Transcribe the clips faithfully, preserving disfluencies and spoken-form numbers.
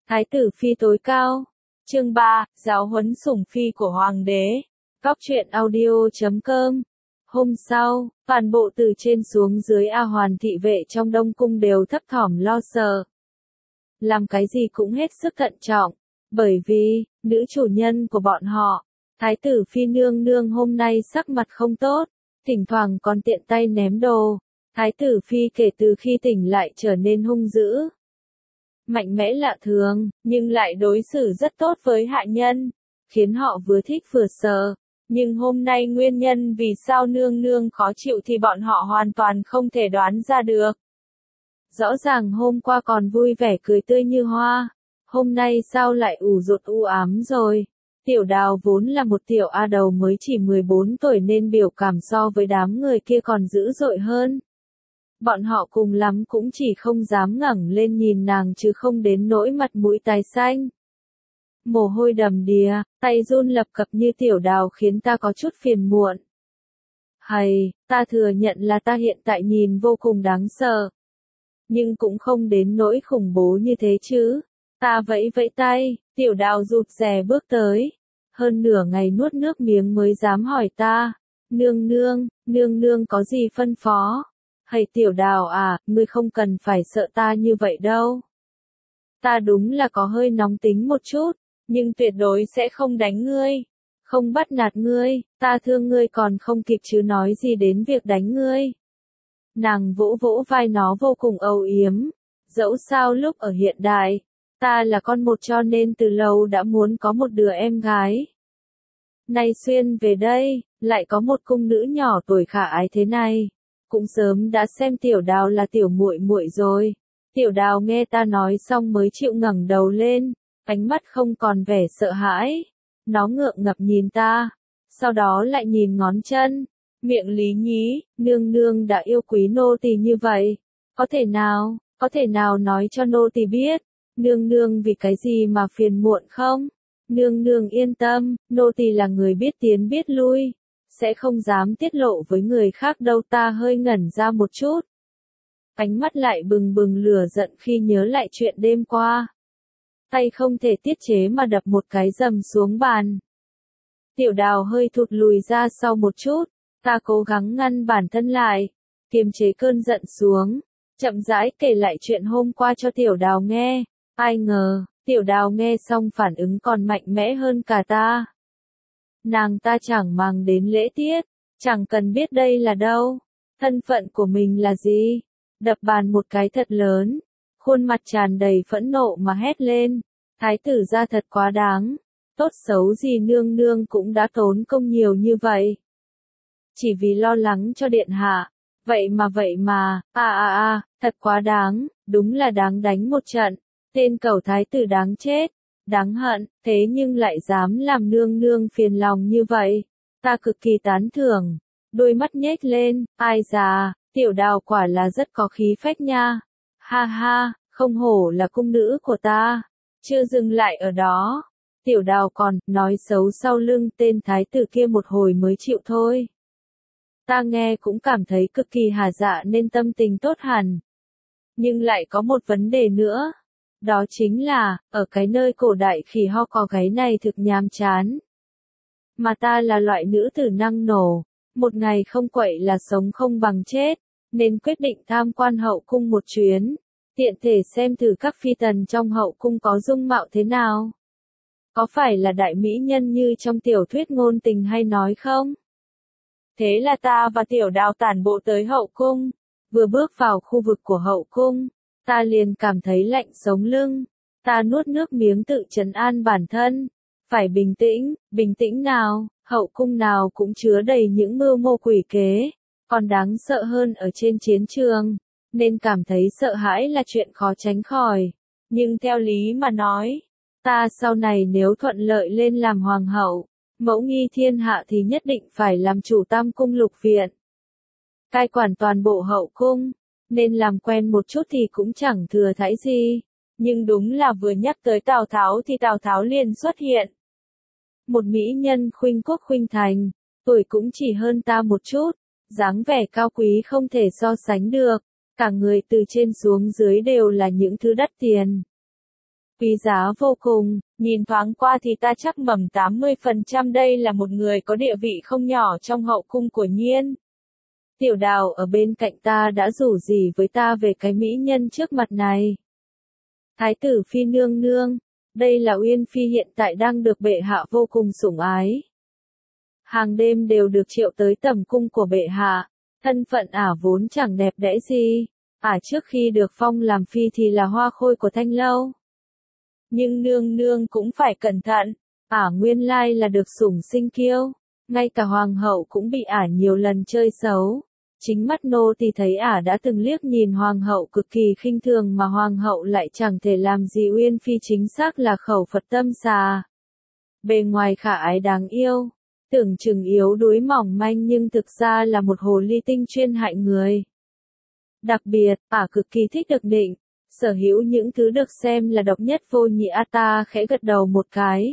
Thái tử phi tối cao. Chương ba, giáo huấn sủng phi của hoàng đế. Góc truyện audio chấm com. Hôm sau, toàn bộ từ trên xuống dưới A Hoàn thị vệ trong Đông cung đều thấp thỏm lo sợ. Làm cái gì cũng hết sức thận trọng, bởi vì, nữ chủ nhân của bọn họ, Thái tử phi nương nương hôm nay sắc mặt không tốt, thỉnh thoảng còn tiện tay ném đồ. Thái tử phi kể từ khi tỉnh lại trở nên hung dữ, mạnh mẽ lạ thường, nhưng lại đối xử rất tốt với hạ nhân, khiến họ vừa thích vừa sợ. Nhưng hôm nay nguyên nhân vì sao nương nương khó chịu thì bọn họ hoàn toàn không thể đoán ra được. Rõ ràng hôm qua còn vui vẻ cười tươi như hoa, hôm nay sao lại ủ rột u ám rồi. Tiểu Đào vốn là một tiểu a đầu mới chỉ mười bốn tuổi nên biểu cảm so với đám người kia còn dữ dội hơn. Bọn họ cùng lắm cũng chỉ không dám ngẩng lên nhìn nàng chứ không đến nỗi mặt mũi tái xanh. Mồ hôi đầm đìa, tay run lập cập như Tiểu Đào khiến ta có chút phiền muộn. Hầy, ta thừa nhận là ta hiện tại nhìn vô cùng đáng sợ. Nhưng cũng không đến nỗi khủng bố như thế chứ. Ta vẫy vẫy tay, Tiểu Đào rụt rè bước tới. Hơn nửa ngày nuốt nước miếng mới dám hỏi ta. Nương nương, nương nương có gì phân phó? Hầy Tiểu Đào à, ngươi không cần phải sợ ta như vậy đâu. Ta đúng là có hơi nóng tính một chút, nhưng tuyệt đối sẽ không đánh ngươi, không bắt nạt ngươi, ta thương ngươi còn không kịp chứ nói gì đến việc đánh ngươi. Nàng vỗ vỗ vai nó vô cùng âu yếm, dẫu sao lúc ở hiện đại, ta là con một cho nên từ lâu đã muốn có một đứa em gái. Nay xuyên về đây, lại có một cung nữ nhỏ tuổi khả ái thế này, cũng sớm đã xem Tiểu Đào là tiểu muội muội rồi. Tiểu Đào nghe ta nói xong mới chịu ngẩng đầu lên, ánh mắt không còn vẻ sợ hãi. Nó ngượng ngập nhìn ta, sau đó lại nhìn ngón chân, miệng lý nhí, nương nương đã yêu quý nô tỳ như vậy. Có thể nào, có thể nào nói cho nô tỳ biết, nương nương vì cái gì mà phiền muộn không? Nương nương yên tâm, nô tỳ là người biết tiến biết lui, sẽ không dám tiết lộ với người khác đâu. Ta hơi ngẩn ra một chút. Ánh mắt lại bừng bừng lửa giận khi nhớ lại chuyện đêm qua. Tay không thể tiết chế mà đập một cái dầm xuống bàn. Tiểu Đào hơi thụt lùi ra sau một chút, ta cố gắng ngăn bản thân lại, kiềm chế cơn giận xuống, chậm rãi kể lại chuyện hôm qua cho Tiểu Đào nghe. Ai ngờ, Tiểu Đào nghe xong phản ứng còn mạnh mẽ hơn cả ta. Nàng ta chẳng màng đến lễ tiết, chẳng cần biết đây là đâu, thân phận của mình là gì, đập bàn một cái thật lớn, khuôn mặt tràn đầy phẫn nộ mà hét lên, thái tử gia thật quá đáng, tốt xấu gì nương nương cũng đã tốn công nhiều như vậy. Chỉ vì lo lắng cho điện hạ, vậy mà vậy mà, a a a, thật quá đáng, đúng là đáng đánh một trận, tên cẩu thái tử đáng chết, đáng hận, thế nhưng lại dám làm nương nương phiền lòng như vậy, ta cực kỳ tán thưởng, đôi mắt nhếch lên, ai già, Tiểu Đào quả là rất có khí phách nha, ha ha, không hổ là cung nữ của ta. Chưa dừng lại ở đó, Tiểu Đào còn nói xấu sau lưng tên thái tử kia một hồi mới chịu thôi. Ta nghe cũng cảm thấy cực kỳ hà dạ nên tâm tình tốt hẳn. Nhưng lại có một vấn đề nữa, đó chính là, ở cái nơi cổ đại khỉ ho có gáy này thực nhàm chán. Mà ta là loại nữ tử năng nổ, một ngày không quậy là sống không bằng chết, nên quyết định tham quan hậu cung một chuyến. Tiện thể xem thử các phi tần trong hậu cung có dung mạo thế nào. Có phải là đại mỹ nhân như trong tiểu thuyết ngôn tình hay nói không? Thế là ta và Tiểu Đào tản bộ tới hậu cung. Vừa bước vào khu vực của hậu cung, ta liền cảm thấy lạnh sống lưng. Ta nuốt nước miếng tự trấn an bản thân. Phải bình tĩnh, bình tĩnh nào, hậu cung nào cũng chứa đầy những mưu mô quỷ kế. Còn đáng sợ hơn ở trên chiến trường. Nên cảm thấy sợ hãi là chuyện khó tránh khỏi. Nhưng theo lý mà nói, ta sau này nếu thuận lợi lên làm hoàng hậu, mẫu nghi thiên hạ thì nhất định phải làm chủ tam cung lục viện. Cai quản toàn bộ hậu cung, nên làm quen một chút thì cũng chẳng thừa thãi gì. Nhưng đúng là vừa nhắc tới Tào Tháo thì Tào Tháo liền xuất hiện. Một mỹ nhân khuynh quốc khuynh thành, tuổi cũng chỉ hơn ta một chút, dáng vẻ cao quý không thể so sánh được. Cả người từ trên xuống dưới đều là những thứ đắt tiền. quý giá vô cùng, nhìn thoáng qua thì ta chắc mẩm tám mươi phần trăm đây là một người có địa vị không nhỏ trong hậu cung của Nhiên. Tiểu Đào ở bên cạnh ta đã rủ rỉ với ta về cái mỹ nhân trước mặt này. Thái tử Phi nương nương, đây là Uyên Phi hiện tại đang được bệ hạ vô cùng sủng ái. Hàng đêm đều được triệu tới tầm cung của bệ hạ, thân phận ả vốn chẳng đẹp đẽ gì, ả trước khi được phong làm phi thì là hoa khôi của Thanh Lâu. Nhưng nương nương cũng phải cẩn thận, ả nguyên lai là được sủng sinh kiêu, ngay cả hoàng hậu cũng bị ả nhiều lần chơi xấu. Chính mắt nô tỳ thấy ả đã từng liếc nhìn hoàng hậu cực kỳ khinh thường mà hoàng hậu lại chẳng thể làm gì. Uyên Phi chính xác là khẩu Phật tâm xà. Bề ngoài khả ái đáng yêu, tưởng chừng yếu đuối mỏng manh nhưng thực ra là một hồ ly tinh chuyên hại người. Đặc biệt, ả cực kỳ thích được định, sở hữu những thứ được xem là độc nhất vô nhị. A ta khẽ gật đầu một cái.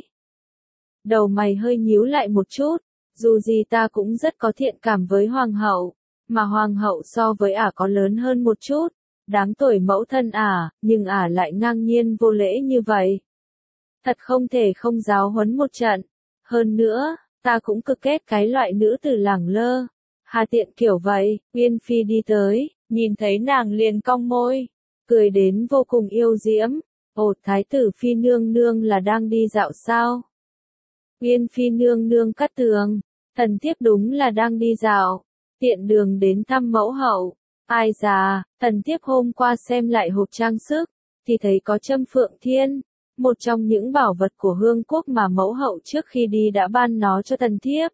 Đầu mày hơi nhíu lại một chút, dù gì ta cũng rất có thiện cảm với hoàng hậu, mà hoàng hậu so với ả có lớn hơn một chút, đáng tuổi mẫu thân ả, nhưng ả lại ngang nhiên vô lễ như vậy. Thật không thể không giáo huấn một trận. Hơn nữa, ta cũng cực ghét cái loại nữ tử lẳng lơ, hà tiện kiểu vậy. Uyên Phi đi tới, nhìn thấy nàng liền cong môi, cười đến vô cùng yêu diễm. Ồ, Thái tử Phi nương nương là đang đi dạo sao? Uyên Phi nương nương cắt tường, thần thiếp đúng là đang đi dạo, tiện đường đến thăm mẫu hậu. Ai già, thần thiếp hôm qua xem lại hộp trang sức, thì thấy có châm phượng thiên, một trong những bảo vật của hương quốc mà mẫu hậu trước khi đi đã ban nó cho thần thiếp.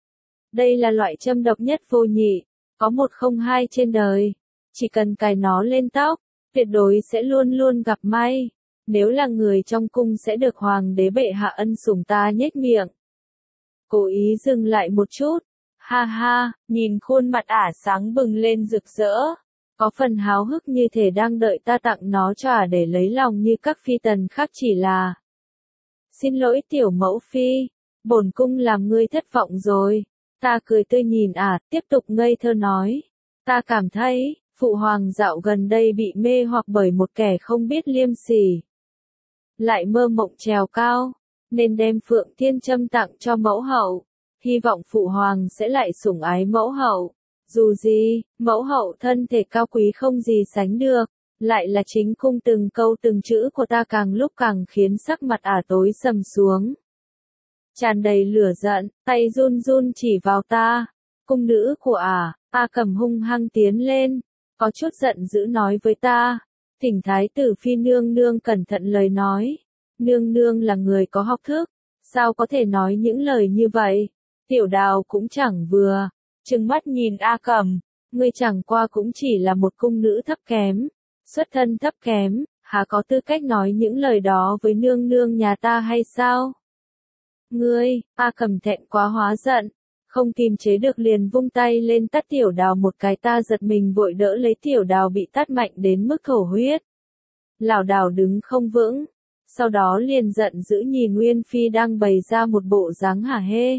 Đây là loại châm độc nhất vô nhị, có một không hai trên đời, chỉ cần cài nó lên tóc, tuyệt đối sẽ luôn luôn gặp may. Nếu là người trong cung sẽ được hoàng đế bệ hạ ân sủng. Ta nhếch miệng, cố ý dừng lại một chút. Ha ha, nhìn khuôn mặt ả sáng bừng lên rực rỡ, có phần háo hức như thể đang đợi ta tặng nó cho ả để lấy lòng như các phi tần khác. Chỉ là, xin lỗi tiểu mẫu phi, bổn cung làm ngươi thất vọng rồi. Ta cười tươi nhìn ả, tiếp tục ngây thơ nói, ta cảm thấy, phụ hoàng dạo gần đây bị mê hoặc bởi một kẻ không biết liêm sỉ, lại mơ mộng trèo cao, nên đem phượng thiên châm tặng cho mẫu hậu, hy vọng phụ hoàng sẽ lại sủng ái mẫu hậu. Dù gì, mẫu hậu thân thể cao quý không gì sánh được, lại là chính cung. Từng câu từng chữ của ta càng lúc càng khiến sắc mặt ả tối sầm xuống. Tràn đầy lửa giận, tay run run chỉ vào ta. Cung nữ của ả, A Cầm hung hăng tiến lên, có chút giận dữ nói với ta, thỉnh Thái tử Phi nương nương cẩn thận lời nói. Nương nương là người có học thức, sao có thể nói những lời như vậy? Tiểu Đào cũng chẳng vừa, trừng mắt nhìn A Cầm, ngươi chẳng qua cũng chỉ là một cung nữ thấp kém, xuất thân thấp kém, há có tư cách nói những lời đó với nương nương nhà ta hay sao? Ngươi, A Cầm thẹn quá hóa giận, không kìm chế được liền vung tay lên tát Tiểu Đào một cái. Ta giật mình vội đỡ lấy Tiểu Đào bị tát mạnh đến mức thổ huyết, lảo đảo đứng không vững, sau đó liền giận dữ nhìn Uyên Phi đang bày ra một bộ dáng hả hê.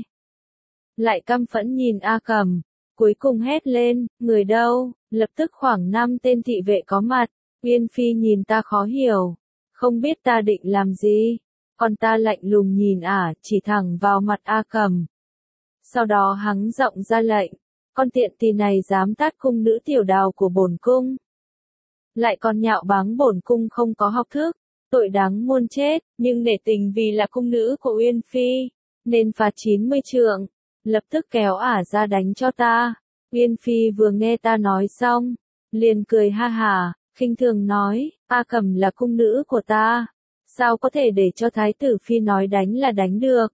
Lại căm phẫn nhìn A Cầm, cuối cùng hét lên, người đâu? Lập tức khoảng năm tên thị vệ có mặt. Uyên Phi nhìn ta khó hiểu, không biết ta định làm gì, còn ta lạnh lùng nhìn ả, chỉ thẳng vào mặt A Cầm. Sau đó hắng giọng ra lệnh, con tiện tỳ này dám tát cung nữ Tiểu Đào của bổn cung, lại còn nhạo báng bổn cung không có học thức, tội đáng muôn chết. Nhưng nể tình vì là cung nữ của Uyên Phi, nên phạt chín mươi trượng, lập tức kéo ả ra đánh cho ta. Uyên Phi vừa nghe ta nói xong, liền cười ha hả, khinh thường nói, A Cầm là cung nữ của ta, sao có thể để cho Thái tử Phi nói đánh là đánh được?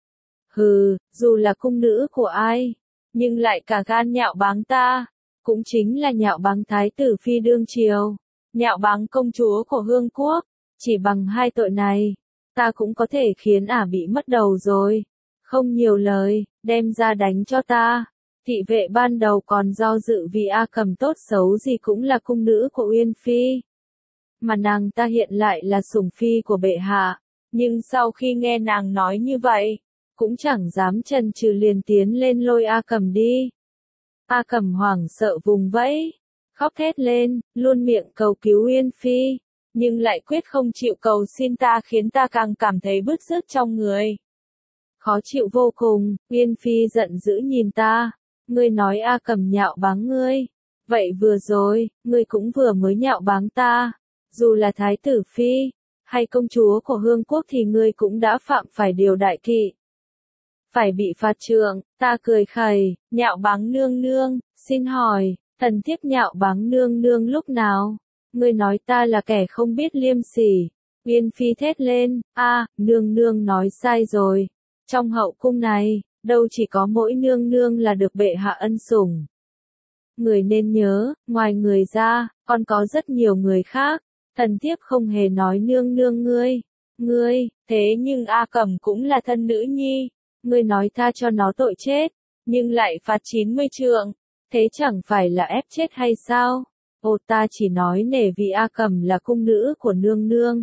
Hừ, dù là cung nữ của ai, nhưng lại cả gan nhạo báng ta, cũng chính là nhạo báng Thái tử Phi đương triều, nhạo báng công chúa của hương quốc. Chỉ bằng hai tội này, ta cũng có thể khiến ả bị mất đầu rồi. Không nhiều lời, đem ra đánh cho ta. Thị vệ ban đầu còn do dự vì A Cầm tốt xấu gì cũng là cung nữ của Uyên Phi, mà nàng ta hiện lại là sủng phi của bệ hạ. Nhưng sau khi nghe nàng nói như vậy, cũng chẳng dám chần chừ liền tiến lên lôi A Cầm đi. A Cầm hoảng sợ vùng vẫy, khóc thét lên, luôn miệng cầu cứu Uyên Phi. nhưng lại quyết không chịu cầu xin ta khiến ta càng cảm thấy bứt rứt trong người. Khó chịu vô cùng, Uyên Phi giận dữ nhìn ta, ngươi nói A Cầm nhạo báng ngươi, vậy vừa rồi, ngươi cũng vừa mới nhạo báng ta, dù là thái tử phi, hay công chúa của Hương Quốc thì ngươi cũng đã phạm phải điều đại kỵ. Phải bị phạt trượng, ta cười khẩy, nhạo báng nương nương, xin hỏi, thần thiếp nhạo báng nương nương lúc nào? Ngươi nói ta là kẻ không biết liêm sỉ. Uyên Phi thét lên, a, nương nương nói sai rồi. Trong hậu cung này, đâu chỉ có mỗi nương nương là được bệ hạ ân sủng. Người nên nhớ, ngoài người ra, còn có rất nhiều người khác. Thần thiếp không hề nói nương nương ngươi. Ngươi, thế nhưng A Cẩm cũng là thân nữ nhi. Ngươi nói tha cho nó tội chết, nhưng lại phạt chín mươi trượng. Thế chẳng phải là ép chết hay sao? Ồ, ta chỉ nói nể vì A Cẩm là cung nữ của nương nương,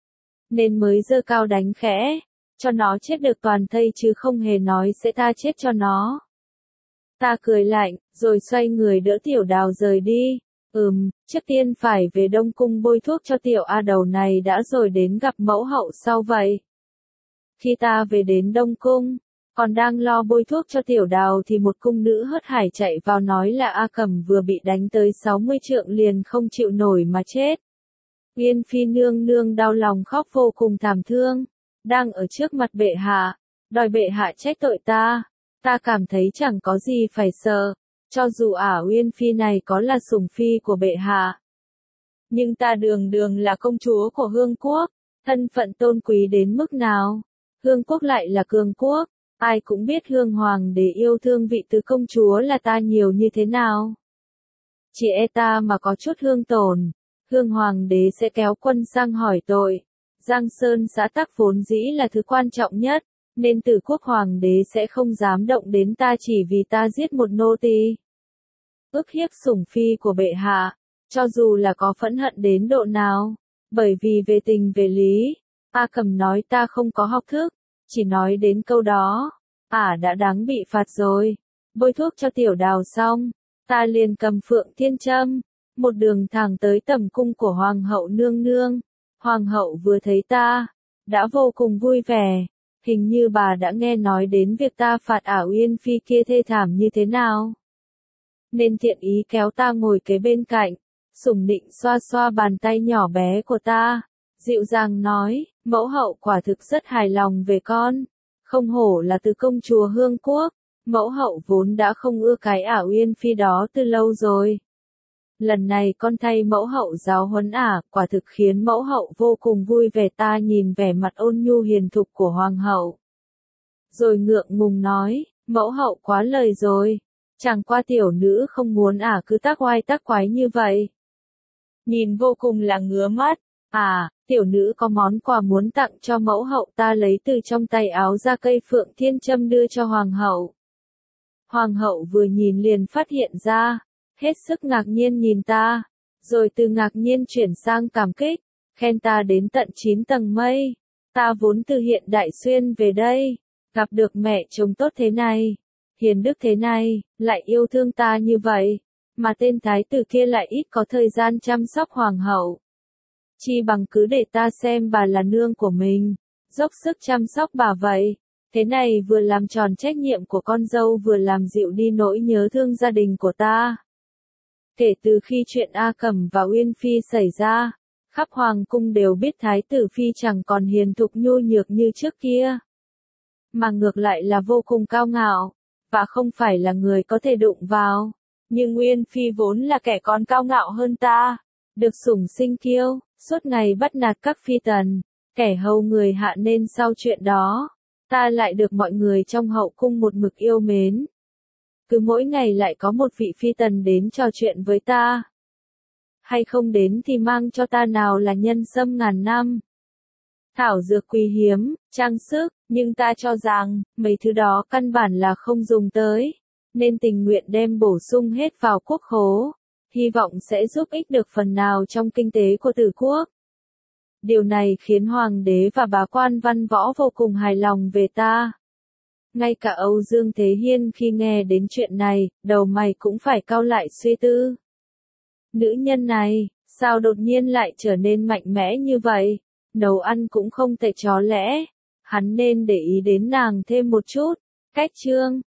nên mới giơ cao đánh khẽ, cho nó chết được toàn thây chứ không hề nói sẽ tha chết cho nó. Ta cười lạnh, rồi xoay người đỡ Tiểu Đào rời đi. Ừm, trước tiên phải về Đông Cung bôi thuốc cho Tiểu A đầu này đã rồi đến gặp mẫu hậu sau vậy. Khi ta về đến Đông Cung, còn đang lo bôi thuốc cho Tiểu Đào thì một cung nữ hớt hải chạy vào nói là A Cẩm vừa bị đánh tới sáu mươi trượng liền không chịu nổi mà chết. Uyên Phi nương nương đau lòng khóc vô cùng thảm thương, đang ở trước mặt bệ hạ, đòi bệ hạ trách tội ta. Ta cảm thấy chẳng có gì phải sợ, cho dù ả Uyên Phi này có là sủng phi của bệ hạ. Nhưng ta đường đường là công chúa của Hương Quốc, thân phận tôn quý đến mức nào. Hương Quốc lại là cường quốc, ai cũng biết Hương Hoàng đế yêu thương vị tứ công chúa là ta nhiều như thế nào. Chỉ e ta mà có chút hương tổn, Hương Hoàng đế sẽ kéo quân sang hỏi tội. Giang Sơn xã tắc vốn dĩ là thứ quan trọng nhất, nên Tử Quốc Hoàng đế sẽ không dám động đến ta chỉ vì ta giết một nô tỳ. Ức hiếp sủng phi của bệ hạ, cho dù là có phẫn hận đến độ nào, bởi vì về tình về lý, A Cẩm nói ta không có học thức, chỉ nói đến câu đó, ả à đã đáng bị phạt rồi. Bôi thuốc cho Tiểu Đào xong, ta liền cầm Phượng Thiên Châm, một đường thẳng tới tầm cung của Hoàng hậu nương nương. Hoàng hậu vừa thấy ta, đã vô cùng vui vẻ, hình như bà đã nghe nói đến việc ta phạt ả Uyên Phi kia thê thảm như thế nào. Nên thiện ý kéo ta ngồi kế bên cạnh, sủng nịnh xoa xoa bàn tay nhỏ bé của ta, dịu dàng nói, mẫu hậu quả thực rất hài lòng về con, không hổ là từ công chúa Hương Quốc, mẫu hậu vốn đã không ưa cái ả Uyên Phi đó từ lâu rồi. Lần này con thay mẫu hậu giáo huấn ả, quả thực khiến mẫu hậu vô cùng vui vẻ. Ta nhìn vẻ mặt ôn nhu hiền thục của hoàng hậu, rồi ngượng ngùng nói, mẫu hậu quá lời rồi, chẳng qua tiểu nữ không muốn ả cứ tác oai tác quái như vậy. Nhìn vô cùng là ngứa mắt, à, tiểu nữ có món quà muốn tặng cho mẫu hậu. Ta lấy từ trong tay áo ra cây Phượng Thiên Châm đưa cho hoàng hậu. Hoàng hậu vừa nhìn liền phát hiện ra, hết sức ngạc nhiên nhìn ta, rồi từ ngạc nhiên chuyển sang cảm kích, khen ta đến tận chín tầng mây. Ta vốn từ hiện đại xuyên về đây, gặp được mẹ chồng tốt thế này, hiền đức thế này, lại yêu thương ta như vậy, mà tên thái tử kia lại ít có thời gian chăm sóc hoàng hậu. Chi bằng cứ để ta xem bà là nương của mình, dốc sức chăm sóc bà vậy. Thế này vừa làm tròn trách nhiệm của con dâu vừa làm dịu đi nỗi nhớ thương gia đình của ta. Kể từ khi chuyện A Cẩm và Uyên Phi xảy ra, khắp hoàng cung đều biết thái tử phi chẳng còn hiền thục nhu nhược như trước kia, mà ngược lại là vô cùng cao ngạo, và không phải là người có thể đụng vào. Nhưng Uyên Phi vốn là kẻ còn cao ngạo hơn ta, được sủng sinh kiêu, suốt ngày bắt nạt các phi tần, kẻ hầu người hạ, nên sau chuyện đó, ta lại được mọi người trong hậu cung một mực yêu mến. Cứ mỗi ngày lại có một vị phi tần đến trò chuyện với ta. Hay không đến thì mang cho ta nào là nhân sâm ngàn năm, thảo dược quý hiếm, trang sức, nhưng ta cho rằng, mấy thứ đó căn bản là không dùng tới, nên tình nguyện đem bổ sung hết vào quốc khố, hy vọng sẽ giúp ích được phần nào trong kinh tế của Tử Quốc. Điều này khiến hoàng đế và bá quan văn võ vô cùng hài lòng về ta. Ngay cả Âu Dương Thế Hiên khi nghe đến chuyện này, đầu mày cũng phải cau lại suy tư. Nữ nhân này, Sao đột nhiên lại trở nên mạnh mẽ như vậy? Nấu ăn cũng không tệ chó lẽ. Hắn nên để ý đến nàng thêm một chút. Cách chương